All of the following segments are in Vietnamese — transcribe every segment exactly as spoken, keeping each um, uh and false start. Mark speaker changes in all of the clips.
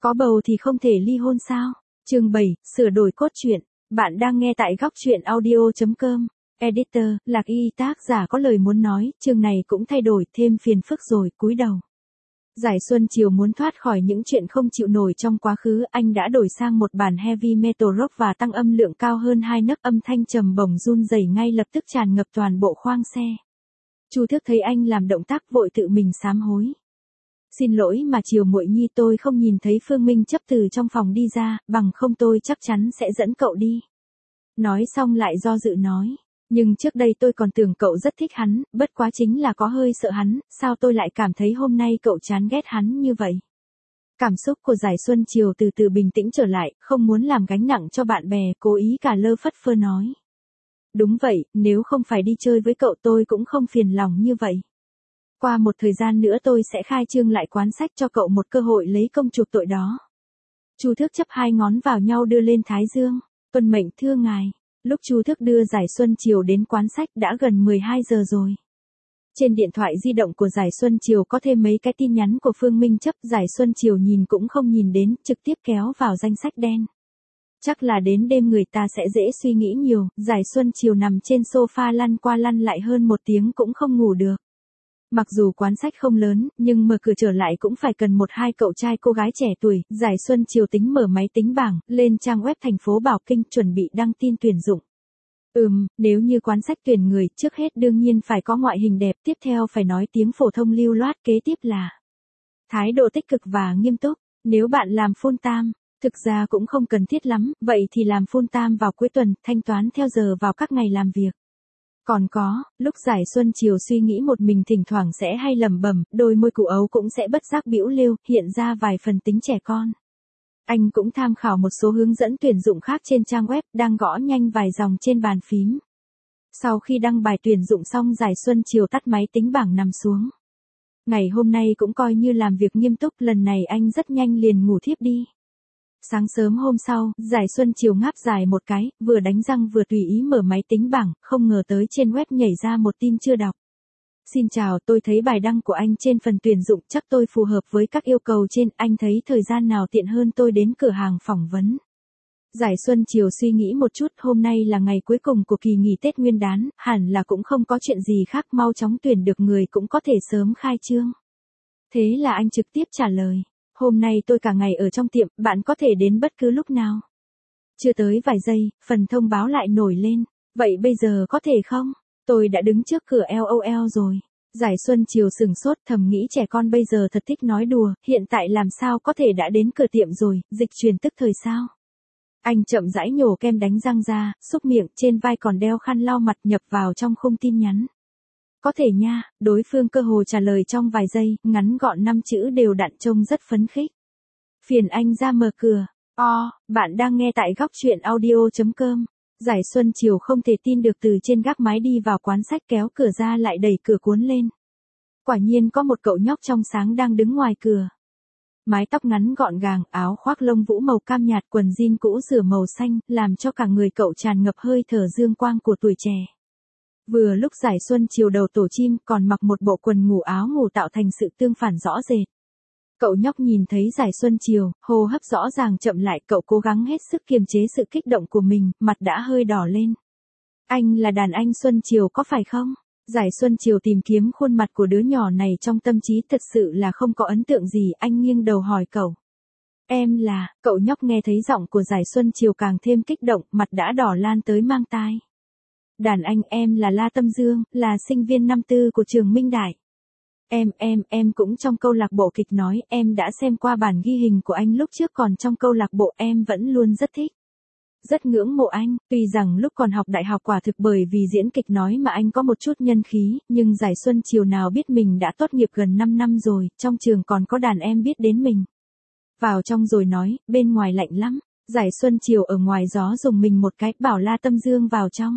Speaker 1: Có bầu thì không thể ly hôn sao? Chương bảy, sửa đổi cốt truyện. Bạn đang nghe tại góc truyện audio chấm com. Editor, Lạc Y tác giả có lời muốn nói, chương này cũng thay đổi, thêm phiền phức rồi, cúi đầu. Giải Xuân Chiều muốn thoát khỏi những chuyện không chịu nổi trong quá khứ, anh đã đổi sang một bản heavy metal rock và tăng âm lượng cao hơn hai nấc, âm thanh trầm bổng run rẩy ngay lập tức tràn ngập toàn bộ khoang xe. Chu Thước thấy anh làm động tác vội tự mình sám hối. Xin lỗi mà Chiều muội nhi, tôi không nhìn thấy Phương Minh Chấp từ trong phòng đi ra, bằng không tôi chắc chắn sẽ dẫn cậu đi. Nói xong lại do dự nói. Nhưng trước đây tôi còn tưởng cậu rất thích hắn, bất quá chính là có hơi sợ hắn, sao tôi lại cảm thấy hôm nay cậu chán ghét hắn như vậy. Cảm xúc của Giải Xuân Chiều từ từ bình tĩnh trở lại, không muốn làm gánh nặng cho bạn bè, cố ý cả lơ phất phơ nói. Đúng vậy, nếu không phải đi chơi với cậu tôi cũng không phiền lòng như vậy. Qua một thời gian nữa tôi sẽ khai trương lại quán sách cho cậu một cơ hội lấy công chuộc tội đó. Chu Thước chấp hai ngón vào nhau đưa lên thái dương. Tuân mệnh thưa ngài. Lúc Chu Thước đưa Giải Xuân Chiều đến quán sách đã gần mười hai giờ rồi. Trên điện thoại di động của Giải Xuân Chiều có thêm mấy cái tin nhắn của Phương Minh Chấp. Giải Xuân Chiều nhìn cũng không nhìn đến, trực tiếp kéo vào danh sách đen. Chắc là đến đêm người ta sẽ dễ suy nghĩ nhiều. Giải Xuân Chiều nằm trên sofa lăn qua lăn lại hơn một tiếng cũng không ngủ được. Mặc dù quán sách không lớn, nhưng mở cửa trở lại cũng phải cần một hai cậu trai cô gái trẻ tuổi. Giải Xuân Chiều tính mở máy tính bảng, lên trang web thành phố Bảo Kinh, chuẩn bị đăng tin tuyển dụng. Ừm, nếu như quán sách tuyển người, trước hết đương nhiên phải có ngoại hình đẹp, tiếp theo phải nói tiếng phổ thông lưu loát, kế tiếp là thái độ tích cực và nghiêm túc. Nếu bạn làm full time, thực ra cũng không cần thiết lắm, vậy thì làm full time vào cuối tuần, thanh toán theo giờ vào các ngày làm việc. Còn có, lúc Giải Xuân Chiều suy nghĩ một mình thỉnh thoảng sẽ hay lẩm bẩm, đôi môi cụ ấu cũng sẽ bất giác bĩu lêu, hiện ra vài phần tính trẻ con. Anh cũng tham khảo một số hướng dẫn tuyển dụng khác trên trang web, đang gõ nhanh vài dòng trên bàn phím. Sau khi đăng bài tuyển dụng xong, Giải Xuân Chiều tắt máy tính bảng nằm xuống. Ngày hôm nay cũng coi như làm việc nghiêm túc, lần này anh rất nhanh liền ngủ thiếp đi. Sáng sớm hôm sau, Giải Xuân Chiều ngáp dài một cái, vừa đánh răng vừa tùy ý mở máy tính bảng, không ngờ tới trên web nhảy ra một tin chưa đọc. Xin chào, tôi thấy bài đăng của anh trên phần tuyển dụng, chắc tôi phù hợp với các yêu cầu trên, anh thấy thời gian nào tiện hơn tôi đến cửa hàng phỏng vấn. Giải Xuân Chiều suy nghĩ một chút, hôm nay là ngày cuối cùng của kỳ nghỉ Tết Nguyên đán, hẳn là cũng không có chuyện gì khác, mau chóng tuyển được người cũng có thể sớm khai trương. Thế là anh trực tiếp trả lời. Hôm nay tôi cả ngày ở trong tiệm, bạn có thể đến bất cứ lúc nào. Chưa tới vài giây, phần thông báo lại nổi lên. Vậy bây giờ có thể không? Tôi đã đứng trước cửa LOL rồi. Giải Xuân Chiều sừng sốt, thầm nghĩ trẻ con bây giờ thật thích nói đùa, hiện tại làm sao có thể đã đến cửa tiệm rồi, dịch truyền tức thời sao? Anh chậm rãi nhổ kem đánh răng ra, xúc miệng, trên vai còn đeo khăn lau mặt, nhập vào trong khung tin nhắn. Có thể nha, đối phương cơ hồ trả lời trong vài giây, ngắn gọn năm chữ đều đặn, trông rất phấn khích. Phiền anh ra mở cửa. O, bạn đang nghe tại góc truyện audio chấm com. Giải Xuân Chiều không thể tin được, từ trên gác mái đi vào quán sách, kéo cửa ra lại đẩy cửa cuốn lên. Quả nhiên có một cậu nhóc trong sáng đang đứng ngoài cửa. Mái tóc ngắn gọn gàng, áo khoác lông vũ màu cam nhạt, quần jean cũ rửa màu xanh, làm cho cả người cậu tràn ngập hơi thở dương quang của tuổi trẻ. Vừa lúc Giải Xuân Chiều đầu tổ chim, còn mặc một bộ quần ngủ áo ngủ tạo thành sự tương phản rõ rệt. Cậu nhóc nhìn thấy Giải Xuân Chiều, hô hấp rõ ràng chậm lại, cậu cố gắng hết sức kiềm chế sự kích động của mình, mặt đã hơi đỏ lên. Anh là đàn anh Xuân Chiều có phải không? Giải Xuân Chiều tìm kiếm khuôn mặt của đứa nhỏ này trong tâm trí, thật sự là không có ấn tượng gì, anh nghiêng đầu hỏi cậu. Em là, cậu nhóc nghe thấy giọng của Giải Xuân Chiều càng thêm kích động, mặt đã đỏ lan tới mang tai. Đàn anh, em là La Tâm Dương, là sinh viên năm tư của trường Minh Đại. Em, em, em cũng trong câu lạc bộ kịch nói, em đã xem qua bản ghi hình của anh lúc trước, còn trong câu lạc bộ em vẫn luôn rất thích. Rất ngưỡng mộ anh, tuy rằng lúc còn học đại học quả thực bởi vì diễn kịch nói mà anh có một chút nhân khí, nhưng Giải Xuân Chiều nào biết mình đã tốt nghiệp gần năm năm rồi, trong trường còn có đàn em biết đến mình. Vào trong rồi nói, bên ngoài lạnh lắm. Giải Xuân Chiều ở ngoài gió dùng mình một cái, bảo La Tâm Dương vào trong.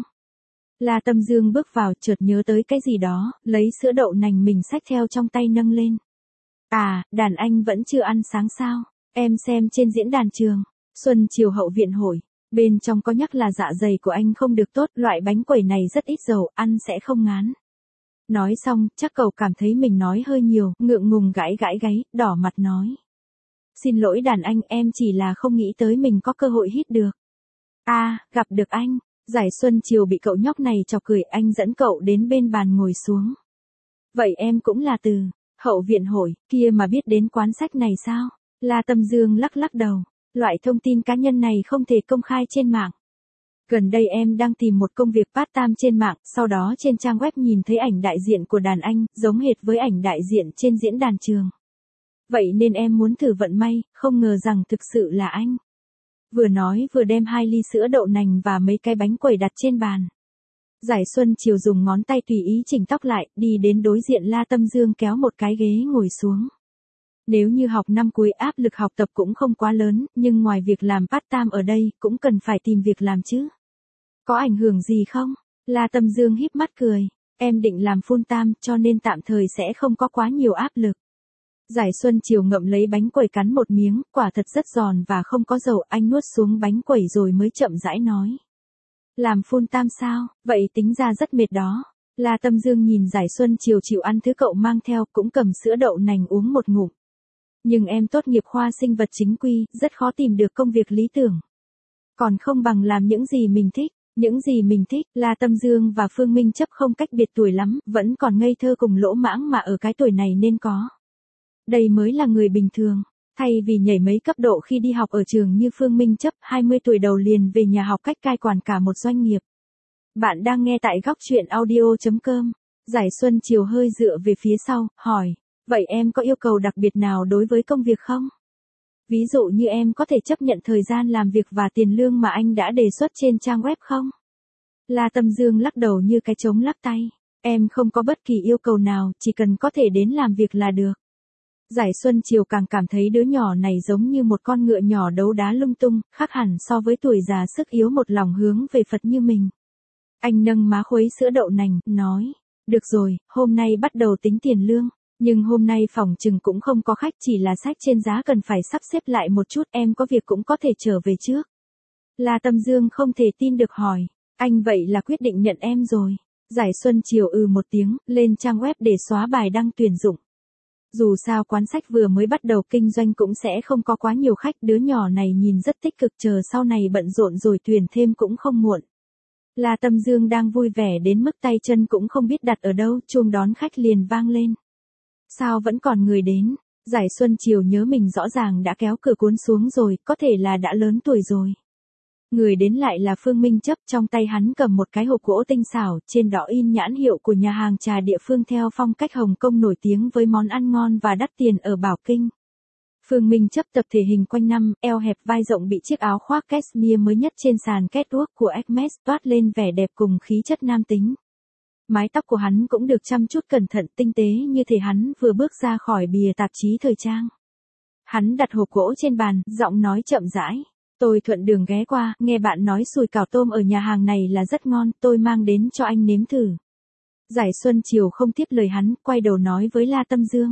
Speaker 1: La Tâm Dương bước vào, chợt nhớ tới cái gì đó, lấy sữa đậu nành mình xách theo trong tay nâng lên. À, đàn anh vẫn chưa ăn sáng sao? Em xem trên diễn đàn trường. Xuân Chiều hậu viện hội. Bên trong có nhắc là dạ dày của anh không được tốt, loại bánh quẩy này rất ít dầu, ăn sẽ không ngán. Nói xong, chắc cậu cảm thấy mình nói hơi nhiều, ngượng ngùng gãi gãi gáy, đỏ mặt nói. Xin lỗi đàn anh, em chỉ là không nghĩ tới mình có cơ hội hít được. À, gặp được anh. Giải Xuân Chiều bị cậu nhóc này chọc cười, anh dẫn cậu đến bên bàn ngồi xuống. Vậy em cũng là từ hậu viện hội kia mà biết đến quán sách này sao? La Tâm Dương lắc lắc đầu. Loại thông tin cá nhân này không thể công khai trên mạng. Gần đây em đang tìm một công việc part-time trên mạng, sau đó trên trang web nhìn thấy ảnh đại diện của đàn anh, giống hệt với ảnh đại diện trên diễn đàn trường. Vậy nên em muốn thử vận may, không ngờ rằng thực sự là anh. Vừa nói vừa đem hai ly sữa đậu nành và mấy cái bánh quẩy đặt trên bàn. Giải Xuân Chiều dùng ngón tay tùy ý chỉnh tóc lại, đi đến đối diện La Tâm Dương kéo một cái ghế ngồi xuống. Nếu như học năm cuối áp lực học tập cũng không quá lớn, nhưng ngoài việc làm part-time ở đây, cũng cần phải tìm việc làm chứ. Có ảnh hưởng gì không? La Tâm Dương híp mắt cười. Em định làm full-time, cho nên tạm thời sẽ không có quá nhiều áp lực. Giải Xuân Chiều ngậm lấy bánh quẩy cắn một miếng, quả thật rất giòn và không có dầu, anh nuốt xuống bánh quẩy rồi mới chậm rãi nói. Làm full-time sao? Vậy tính ra rất mệt đó. La Tâm Dương nhìn Giải Xuân Chiều chịu ăn thứ cậu mang theo, cũng cầm sữa đậu nành uống một ngụm. Nhưng em tốt nghiệp khoa sinh vật chính quy, rất khó tìm được công việc lý tưởng. Còn không bằng làm những gì mình thích. Những gì mình thích, La Tâm Dương và Phương Minh Chấp không cách biệt tuổi lắm, vẫn còn ngây thơ cùng lỗ mãng mà ở cái tuổi này nên có. Đây mới là người bình thường, thay vì nhảy mấy cấp độ khi đi học ở trường như Phương Minh Chấp, hai mươi tuổi đầu liền về nhà học cách cai quản cả một doanh nghiệp. Bạn đang nghe tại góc truyện audio chấm com. Giải Xuân Chiều hơi dựa về phía sau, hỏi, vậy em có yêu cầu đặc biệt nào đối với công việc không? Ví dụ như em có thể chấp nhận thời gian làm việc và tiền lương mà anh đã đề xuất trên trang web không? La Tâm Dương lắc đầu như cái trống lắc tay. Em không có bất kỳ yêu cầu nào, chỉ cần có thể đến làm việc là được. Giải Xuân Chiều càng cảm thấy đứa nhỏ này giống như một con ngựa nhỏ đấu đá lung tung, khác hẳn so với tuổi già sức yếu một lòng hướng về Phật như mình. Anh nâng má khuấy sữa đậu nành, nói, được rồi, hôm nay bắt đầu tính tiền lương. Nhưng hôm nay phòng trừng cũng không có khách, chỉ là sách trên giá cần phải sắp xếp lại một chút, em có việc cũng có thể trở về trước. La Tâm Dương không thể tin được hỏi, anh vậy là quyết định nhận em rồi. Giải Xuân Chiều ừ một tiếng, lên trang web để xóa bài đăng tuyển dụng. Dù sao quán sách vừa mới bắt đầu kinh doanh cũng sẽ không có quá nhiều khách, đứa nhỏ này nhìn rất tích cực, chờ sau này bận rộn rồi tuyển thêm cũng không muộn. La Tâm Dương đang vui vẻ đến mức tay chân cũng không biết đặt ở đâu, chuông đón khách liền vang lên. Sao vẫn còn người đến? Giải Xuân Chiều nhớ mình rõ ràng đã kéo cửa cuốn xuống rồi, có thể là đã lớn tuổi rồi. Người đến lại là Phương Minh Chấp, trong tay hắn cầm một cái hộp gỗ tinh xảo, trên đó in nhãn hiệu của nhà hàng trà địa phương theo phong cách Hồng Kông nổi tiếng với món ăn ngon và đắt tiền ở Bảo Kinh. Phương Minh Chấp tập thể hình quanh năm, eo hẹp vai rộng bị chiếc áo khoác cashmere mới nhất trên sàn catwalk của Hermes toát lên vẻ đẹp cùng khí chất nam tính. Mái tóc của hắn cũng được chăm chút cẩn thận tinh tế như thể hắn vừa bước ra khỏi bìa tạp chí thời trang. Hắn đặt hộp gỗ trên bàn, giọng nói chậm rãi. Tôi thuận đường ghé qua, nghe bạn nói sùi cảo tôm ở nhà hàng này là rất ngon, tôi mang đến cho anh nếm thử. Giải Xuân Chiều không tiếp lời hắn, quay đầu nói với La Tâm Dương.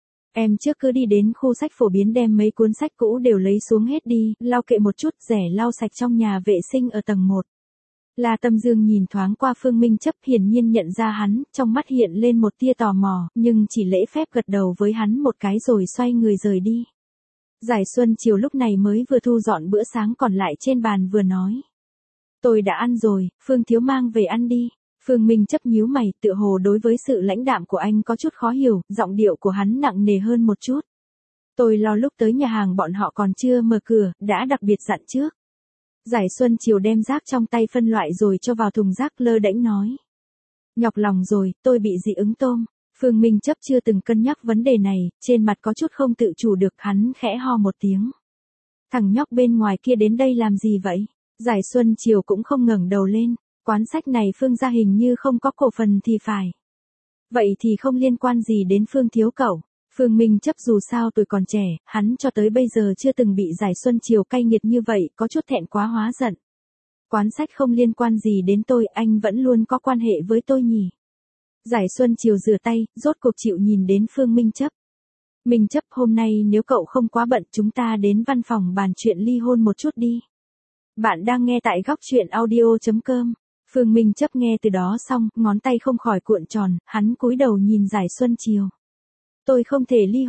Speaker 1: Em trước cứ đi đến khu sách phổ biến đem mấy cuốn sách cũ đều lấy xuống hết đi, lau kệ một chút, rẻ lau sạch trong nhà vệ sinh ở tầng một. La Tâm Dương nhìn thoáng qua Phương Minh Chấp, hiển nhiên nhận ra hắn, trong mắt hiện lên một tia tò mò, nhưng chỉ lễ phép gật đầu với hắn một cái rồi xoay người rời đi. Giải Xuân Chiều lúc này mới vừa thu dọn bữa sáng còn lại trên bàn vừa nói. Tôi đã ăn rồi, Phương thiếu mang về ăn đi. Phương Minh Chấp nhíu mày, tựa hồ đối với sự lãnh đạm của anh có chút khó hiểu, giọng điệu của hắn nặng nề hơn một chút. Tôi lo lúc tới nhà hàng bọn họ còn chưa mở cửa, đã đặc biệt dặn trước. Giải Xuân Chiều đem rác trong tay phân loại rồi cho vào thùng rác, lơ đễnh nói. Nhọc lòng rồi, tôi bị dị ứng tôm. Phương Minh Chấp chưa từng cân nhắc vấn đề này, trên mặt có chút không tự chủ được, hắn khẽ ho một tiếng. Thằng nhóc bên ngoài kia đến đây làm gì vậy? Giải Xuân Chiều cũng không ngẩng đầu lên, quán sách này Phương gia hình như không có cổ phần thì phải. Vậy thì không liên quan gì đến Phương thiếu cậu. Phương Minh Chấp dù sao tuổi còn trẻ, hắn cho tới bây giờ chưa từng bị Giải Xuân Chiều cay nghiệt như vậy, có chút thẹn quá hóa giận. Quán sách không liên quan gì đến tôi, anh vẫn luôn có quan hệ với tôi nhỉ? Giải Xuân Chiều rửa tay, rốt cuộc chịu nhìn đến Phương Minh Chấp. Minh Chấp, hôm nay nếu cậu không quá bận, chúng ta đến văn phòng bàn chuyện ly hôn một chút đi. Bạn đang nghe tại góc truyện audio chấm com. Phương Minh Chấp nghe từ đó xong, ngón tay không khỏi cuộn tròn, hắn cúi đầu nhìn Giải Xuân Chiều. Tôi không thể ly hôn.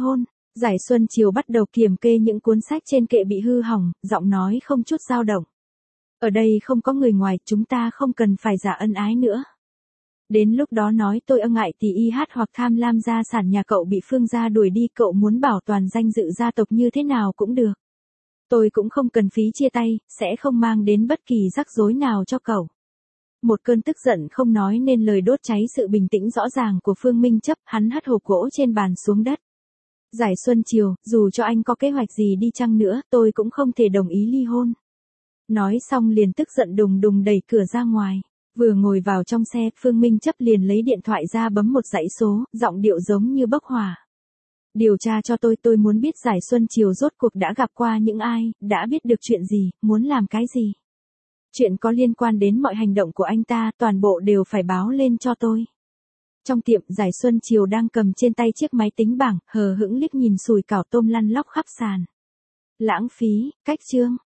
Speaker 1: Giải Xuân Chiều bắt đầu kiểm kê những cuốn sách trên kệ bị hư hỏng, giọng nói không chút dao động. Ở đây không có người ngoài, chúng ta không cần phải giả ân ái nữa. Đến lúc đó nói tôi ân ngại thì y hát hoặc tham lam gia sản nhà cậu bị Phương gia đuổi đi, cậu muốn bảo toàn danh dự gia tộc như thế nào cũng được. Tôi cũng không cần phí chia tay, sẽ không mang đến bất kỳ rắc rối nào cho cậu. Một cơn tức giận không nói nên lời đốt cháy sự bình tĩnh rõ ràng của Phương Minh Chấp, hắn hất hộp gỗ trên bàn xuống đất. Giải Xuân Chiều, dù cho anh có kế hoạch gì đi chăng nữa, tôi cũng không thể đồng ý ly hôn. Nói xong liền tức giận đùng đùng đẩy cửa ra ngoài. Vừa ngồi vào trong xe, Phương Minh Chấp liền lấy điện thoại ra bấm một dãy số, giọng điệu giống như bốc hỏa. Điều tra cho tôi, tôi muốn biết Giải Xuân Chiều rốt cuộc đã gặp qua những ai, đã biết được chuyện gì, muốn làm cái gì. Chuyện có liên quan đến mọi hành động của anh ta, toàn bộ đều phải báo lên cho tôi. Trong tiệm, Giải Xuân Chiều đang cầm trên tay chiếc máy tính bảng, hờ hững liếc nhìn sùi cảo tôm lăn lóc khắp sàn. Lãng phí, cách chương.